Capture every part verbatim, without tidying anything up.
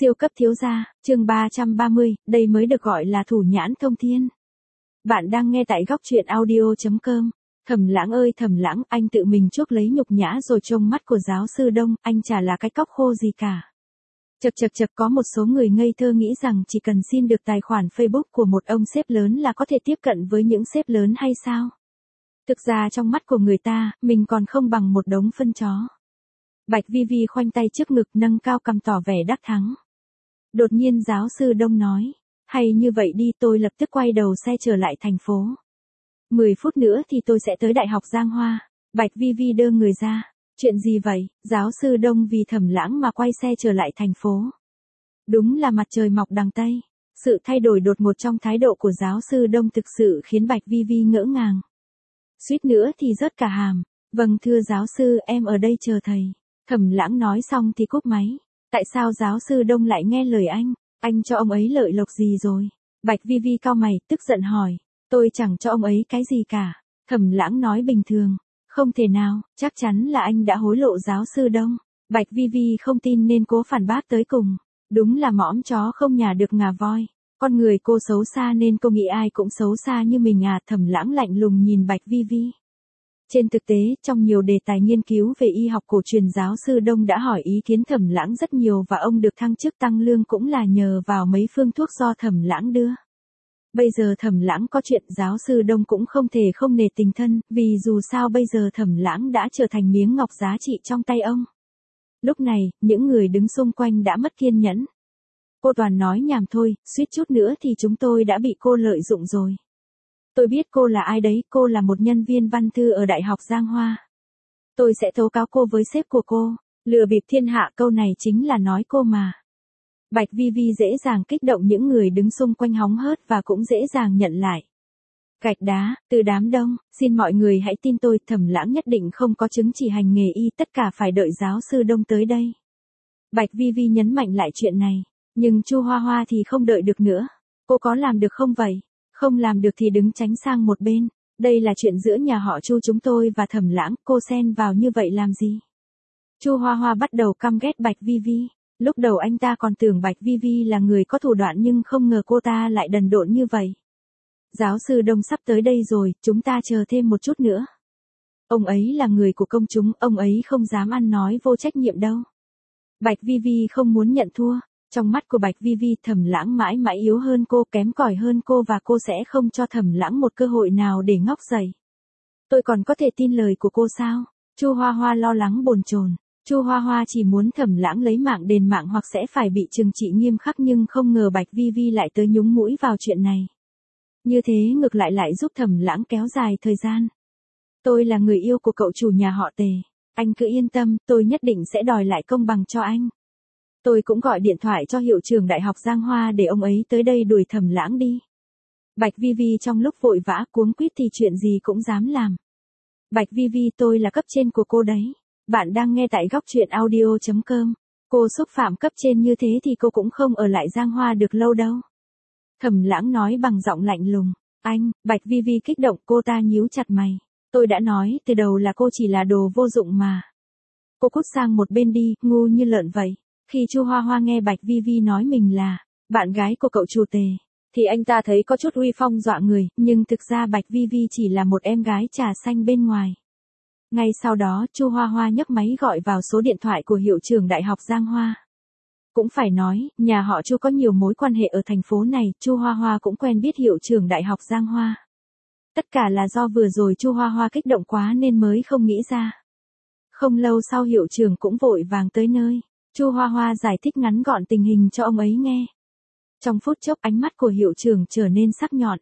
Siêu cấp thiếu gia, chương ba trăm ba mươi, đây mới được gọi là thủ nhãn thông thiên. Bạn đang nghe tại góc truyện audio chấm com. Thẩm Lãng ơi Thẩm Lãng, anh tự mình chuốc lấy nhục nhã rồi trông mắt của giáo sư Đông, anh chả là cái cóc khô gì cả. Chật chật chật, có một số người ngây thơ nghĩ rằng chỉ cần xin được tài khoản Facebook của một ông sếp lớn là có thể tiếp cận với những sếp lớn hay sao? Thực ra trong mắt của người ta, mình còn không bằng một đống phân chó. Bạch Vi Vi khoanh tay trước ngực nâng cao cằm tỏ vẻ đắc thắng. Đột nhiên giáo sư Đông nói, hay như vậy đi, tôi lập tức quay đầu xe trở lại thành phố. mười phút nữa thì tôi sẽ tới Đại học Giang Hoa. Bạch Vi Vi đơ người ra. Chuyện gì vậy? Giáo sư Đông vì Thẩm Lãng mà quay xe trở lại thành phố. Đúng là mặt trời mọc đằng Tây. Sự thay đổi đột ngột trong thái độ của giáo sư Đông thực sự khiến Bạch Vi Vi ngỡ ngàng. Suýt nữa thì rớt cả hàm. Vâng thưa giáo sư, em ở đây chờ thầy. Thẩm Lãng nói xong thì cúp máy. Tại sao giáo sư Đông lại nghe lời anh? Anh cho ông ấy lợi lộc gì rồi? Bạch Vi Vi cau mày, tức giận hỏi. Tôi chẳng cho ông ấy cái gì cả. Thẩm Lãng nói bình thường. Không thể nào, chắc chắn là anh đã hối lộ giáo sư Đông. Bạch Vi Vi không tin nên cố phản bác tới cùng. Đúng là mõm chó không nhả được ngà voi. Con người cô xấu xa nên cô nghĩ ai cũng xấu xa như mình à? Thẩm Lãng lạnh lùng nhìn Bạch Vi Vi. Trên thực tế, trong nhiều đề tài nghiên cứu về y học cổ truyền, giáo sư Đông đã hỏi ý kiến Thẩm Lãng rất nhiều và ông được thăng chức tăng lương cũng là nhờ vào mấy phương thuốc do Thẩm Lãng đưa. Bây giờ Thẩm Lãng có chuyện, giáo sư Đông cũng không thể không nể tình thân, vì dù sao bây giờ Thẩm Lãng đã trở thành miếng ngọc giá trị trong tay ông. Lúc này, những người đứng xung quanh đã mất kiên nhẫn. Cô toàn nói nhảm thôi, suýt chút nữa thì chúng tôi đã bị cô lợi dụng rồi. Tôi biết cô là ai đấy, cô là một nhân viên văn thư ở Đại học Giang Hoa. Tôi sẽ tố cáo cô với sếp của cô, lừa bịp thiên hạ, câu này chính là nói cô mà. Bạch Vi Vi dễ dàng kích động những người đứng xung quanh hóng hớt và cũng dễ dàng nhận lại. Gạch đá, từ đám đông, xin mọi người hãy tin tôi, Thẩm Lãng nhất định không có chứng chỉ hành nghề y, tất cả phải đợi giáo sư Đông tới đây. Bạch Vi Vi nhấn mạnh lại chuyện này, nhưng Chu Hoa Hoa thì không đợi được nữa. Cô có làm được không vậy? Không làm được thì đứng tránh sang một bên. Đây là chuyện giữa nhà họ Chu chúng tôi và Thẩm Lãng, cô xen vào như vậy làm gì? Chu Hoa Hoa bắt đầu căm ghét Bạch Vi Vi. Lúc đầu anh ta còn tưởng Bạch Vi Vi là người có thủ đoạn nhưng không ngờ cô ta lại đần độn như vậy. Giáo sư Đông sắp tới đây rồi, chúng ta chờ thêm một chút nữa. Ông ấy là người của công chúng, ông ấy không dám ăn nói vô trách nhiệm đâu. Bạch Vi Vi không muốn nhận thua. Trong mắt của Bạch Vi Vi, Thẩm Lãng mãi mãi yếu hơn cô, kém cỏi hơn cô và cô sẽ không cho Thẩm Lãng một cơ hội nào để ngóc dậy. Tôi còn có thể tin lời của cô sao? Chu Hoa Hoa lo lắng bồn chồn. Chu Hoa Hoa chỉ muốn Thẩm Lãng lấy mạng đền mạng hoặc sẽ phải bị trừng trị nghiêm khắc, nhưng không ngờ Bạch Vi Vi lại tới nhúng mũi vào chuyện này. Như thế ngược lại lại giúp Thẩm Lãng kéo dài thời gian. Tôi là người yêu của cậu chủ nhà họ Tề. Anh cứ yên tâm, tôi nhất định sẽ đòi lại công bằng cho anh. Tôi cũng gọi điện thoại cho hiệu trưởng Đại học Giang Hoa để ông ấy tới đây đuổi Thẩm Lãng đi. Bạch Vi Vi trong lúc vội vã cuống quýt thì chuyện gì cũng dám làm. Bạch Vi Vi, tôi là cấp trên của cô đấy. Bạn đang nghe tại góc truyện audio chấm com. Cô xúc phạm cấp trên như thế thì cô cũng không ở lại Giang Hoa được lâu đâu. Thẩm Lãng nói bằng giọng lạnh lùng. Anh, Bạch Vi Vi kích động, cô ta nhíu chặt mày. Tôi đã nói từ đầu là cô chỉ là đồ vô dụng mà. Cô cút sang một bên đi, ngu như lợn vậy. Khi Chu Hoa Hoa nghe Bạch Vi Vi nói mình là bạn gái của cậu chủ Tề, thì anh ta thấy có chút uy phong dọa người, nhưng thực ra Bạch Vi Vi chỉ là một em gái trà xanh bên ngoài. Ngay sau đó, Chu Hoa Hoa nhấc máy gọi vào số điện thoại của hiệu trưởng Đại học Giang Hoa. Cũng phải nói, nhà họ Chu có nhiều mối quan hệ ở thành phố này, Chu Hoa Hoa cũng quen biết hiệu trưởng Đại học Giang Hoa. Tất cả là do vừa rồi Chu Hoa Hoa kích động quá nên mới không nghĩ ra. Không lâu sau hiệu trưởng cũng vội vàng tới nơi. Chu Hoa Hoa giải thích ngắn gọn tình hình cho ông ấy nghe. Trong phút chốc ánh mắt của hiệu trưởng trở nên sắc nhọn.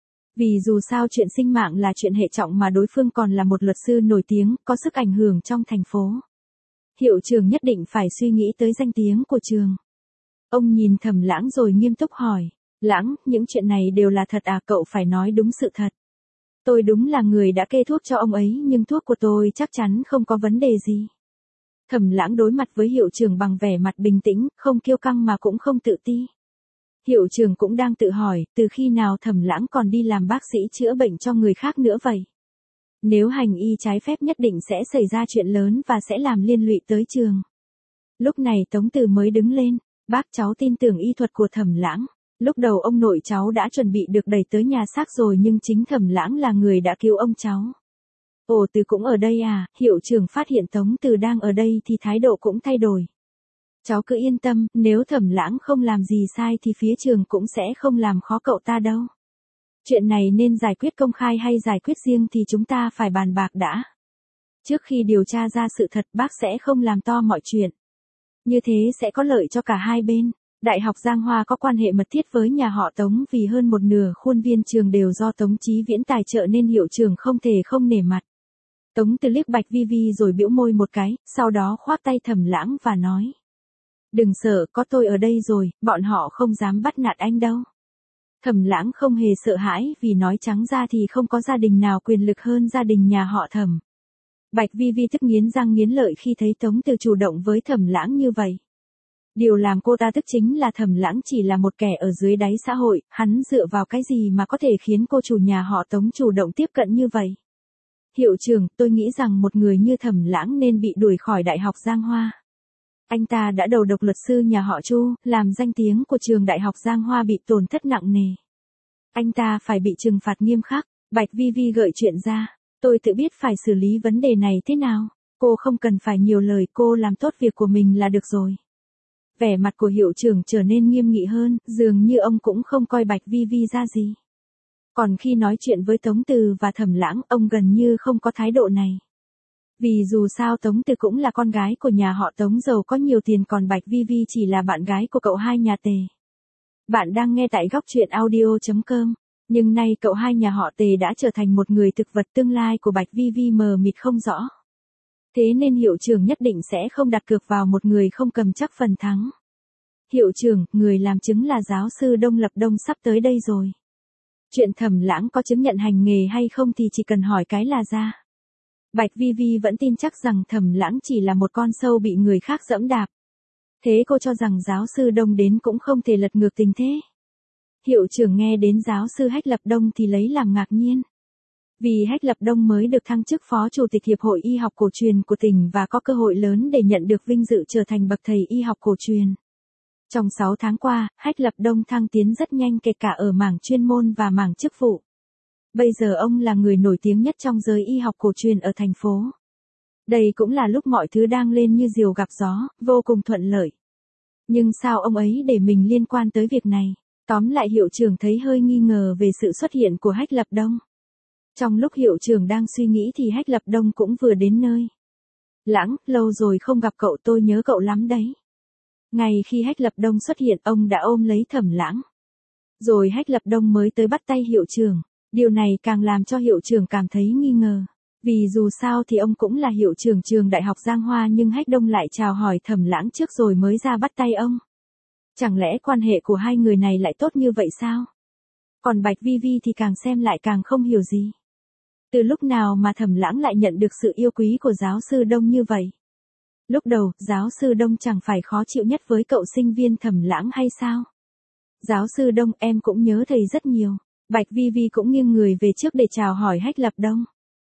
Vì dù sao chuyện sinh mạng là chuyện hệ trọng mà đối phương còn là một luật sư nổi tiếng, có sức ảnh hưởng trong thành phố. Hiệu trưởng nhất định phải suy nghĩ tới danh tiếng của trường. Ông nhìn Thẩm Lãng rồi nghiêm túc hỏi. Lãng, những chuyện này đều là thật à? Cậu phải nói đúng sự thật. Tôi đúng là người đã kê thuốc cho ông ấy, nhưng thuốc của tôi chắc chắn không có vấn đề gì. Thẩm Lãng đối mặt với hiệu trưởng bằng vẻ mặt bình tĩnh, không kiêu căng mà cũng không tự ti. Hiệu trưởng cũng đang tự hỏi, từ khi nào Thẩm Lãng còn đi làm bác sĩ chữa bệnh cho người khác nữa vậy? Nếu hành y trái phép nhất định sẽ xảy ra chuyện lớn và sẽ làm liên lụy tới trường. Lúc này Tống Từ mới đứng lên. Bác cháu tin tưởng y thuật của Thẩm Lãng. Lúc đầu ông nội cháu đã chuẩn bị được đẩy tới nhà xác rồi nhưng chính Thẩm Lãng là người đã cứu ông cháu. Ồ, Từ cũng ở đây à? Hiệu trưởng phát hiện Tống Từ đang ở đây thì thái độ cũng thay đổi. Cháu cứ yên tâm, nếu Thẩm Lãng không làm gì sai thì phía trường cũng sẽ không làm khó cậu ta đâu. Chuyện này nên giải quyết công khai hay giải quyết riêng thì chúng ta phải bàn bạc đã. Trước khi điều tra ra sự thật bác sẽ không làm to mọi chuyện. Như thế sẽ có lợi cho cả hai bên. Đại học Giang Hoa có quan hệ mật thiết với nhà họ Tống vì hơn một nửa khuôn viên trường đều do Tống Chí Viễn tài trợ nên hiệu trưởng không thể không nể mặt. Tống Từ liếc Bạch Vi Vi rồi bĩu môi một cái, sau đó khoác tay Thẩm Lãng và nói. Đừng sợ, có tôi ở đây rồi, bọn họ không dám bắt nạt anh đâu. Thẩm Lãng không hề sợ hãi vì nói trắng ra thì không có gia đình nào quyền lực hơn gia đình nhà họ Thẩm. Bạch Vi Vi tức nghiến răng nghiến lợi khi thấy Tống Từ chủ động với Thẩm Lãng như vậy. Điều làm cô ta tức chính là Thẩm Lãng chỉ là một kẻ ở dưới đáy xã hội, hắn dựa vào cái gì mà có thể khiến cô chủ nhà họ Tống chủ động tiếp cận như vậy. Hiệu trưởng, tôi nghĩ rằng một người như Thẩm Lãng nên bị đuổi khỏi Đại học Giang Hoa. Anh ta đã đầu độc luật sư nhà họ Chu, làm danh tiếng của trường Đại học Giang Hoa bị tổn thất nặng nề. Anh ta phải bị trừng phạt nghiêm khắc. Bạch Vi Vi gợi chuyện ra. Tôi tự biết phải xử lý vấn đề này thế nào. Cô không cần phải nhiều lời, cô làm tốt việc của mình là được rồi. Vẻ mặt của hiệu trưởng trở nên nghiêm nghị hơn, dường như ông cũng không coi Bạch Vi Vi ra gì. Còn khi nói chuyện với Tống Từ và Thẩm Lãng, ông gần như không có thái độ này. Vì dù sao Tống Từ cũng là con gái của nhà họ Tống giàu có nhiều tiền, còn Bạch Vi Vi chỉ là bạn gái của cậu hai nhà Tề. Bạn đang nghe tại góc truyện audio chấm com. Nhưng nay cậu hai nhà họ Tề đã trở thành một người thực vật, tương lai của Bạch Vi Vi mờ mịt không rõ. Thế nên hiệu trưởng nhất định sẽ không đặt cược vào một người không cầm chắc phần thắng. Hiệu trưởng, người làm chứng là giáo sư Đông Lập Đông sắp tới đây rồi. Chuyện Thẩm Lãng có chứng nhận hành nghề hay không thì chỉ cần hỏi cái là ra. Bạch Vi Vi vẫn tin chắc rằng Thẩm Lãng chỉ là một con sâu bị người khác giẫm đạp. Thế cô cho rằng giáo sư Đông đến cũng không thể lật ngược tình thế. Hiệu trưởng nghe đến giáo sư Hách Lập Đông thì lấy làm ngạc nhiên. Vì Hách Lập Đông mới được thăng chức phó chủ tịch Hiệp hội Y học cổ truyền của tỉnh và có cơ hội lớn để nhận được vinh dự trở thành bậc thầy y học cổ truyền. Trong sáu tháng qua, Hách Lập Đông thăng tiến rất nhanh kể cả ở mảng chuyên môn và mảng chức vụ. Bây giờ ông là người nổi tiếng nhất trong giới y học cổ truyền ở thành phố. Đây cũng là lúc mọi thứ đang lên như diều gặp gió, vô cùng thuận lợi. Nhưng sao ông ấy để mình liên quan tới việc này? Tóm lại hiệu trưởng thấy hơi nghi ngờ về sự xuất hiện của Hách Lập Đông. Trong lúc hiệu trưởng đang suy nghĩ thì Hách Lập Đông cũng vừa đến nơi. Lãng, lâu rồi không gặp cậu, tôi nhớ cậu lắm đấy. Ngay khi Hách Lập Đông xuất hiện, ông đã ôm lấy Thẩm Lãng. Rồi Hách Lập Đông mới tới bắt tay hiệu trưởng. Điều này càng làm cho hiệu trưởng cảm thấy nghi ngờ. Vì dù sao thì ông cũng là hiệu trưởng trường Đại học Giang Hoa, nhưng Hách Đông lại chào hỏi Thẩm Lãng trước rồi mới ra bắt tay ông. Chẳng lẽ quan hệ của hai người này lại tốt như vậy sao? Còn Bạch Vi Vi thì càng xem lại càng không hiểu gì. Từ lúc nào mà Thẩm Lãng lại nhận được sự yêu quý của giáo sư Đông như vậy? Lúc đầu, giáo sư Đông chẳng phải khó chịu nhất với cậu sinh viên Thẩm Lãng hay sao? Giáo sư Đông, em cũng nhớ thầy rất nhiều. Bạch Vi Vi cũng nghiêng người về trước để chào hỏi Hách Lập Đông.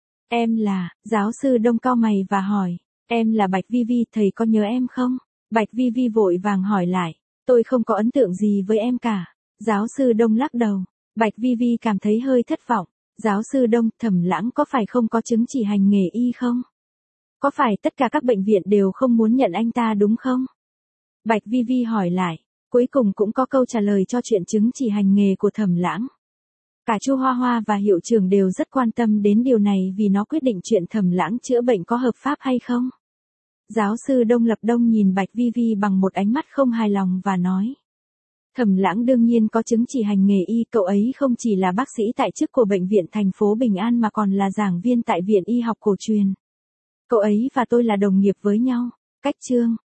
Em là, giáo sư Đông cau mày và hỏi, em là Bạch Vi Vi, thầy có nhớ em không? Bạch Vi Vi vội vàng hỏi lại, tôi không có ấn tượng gì với em cả. Giáo sư Đông lắc đầu. Bạch Vi Vi cảm thấy hơi thất vọng. Giáo sư Đông, Thẩm Lãng có phải không có chứng chỉ hành nghề y không? Có phải tất cả các bệnh viện đều không muốn nhận anh ta đúng không? Bạch Vi Vi hỏi lại. Cuối cùng cũng có câu trả lời cho chuyện chứng chỉ hành nghề của Thẩm Lãng. Cả Chu Hoa Hoa và hiệu trưởng đều rất quan tâm đến điều này vì nó quyết định chuyện Thẩm Lãng chữa bệnh có hợp pháp hay không. Giáo sư Đông Lập Đông nhìn Bạch Vi Vi bằng một ánh mắt không hài lòng và nói. Thẩm Lãng đương nhiên có chứng chỉ hành nghề y, cậu ấy không chỉ là bác sĩ tại chức của bệnh viện thành phố Bình An mà còn là giảng viên tại Viện Y học cổ truyền. Cậu ấy và tôi là đồng nghiệp với nhau. Cách chương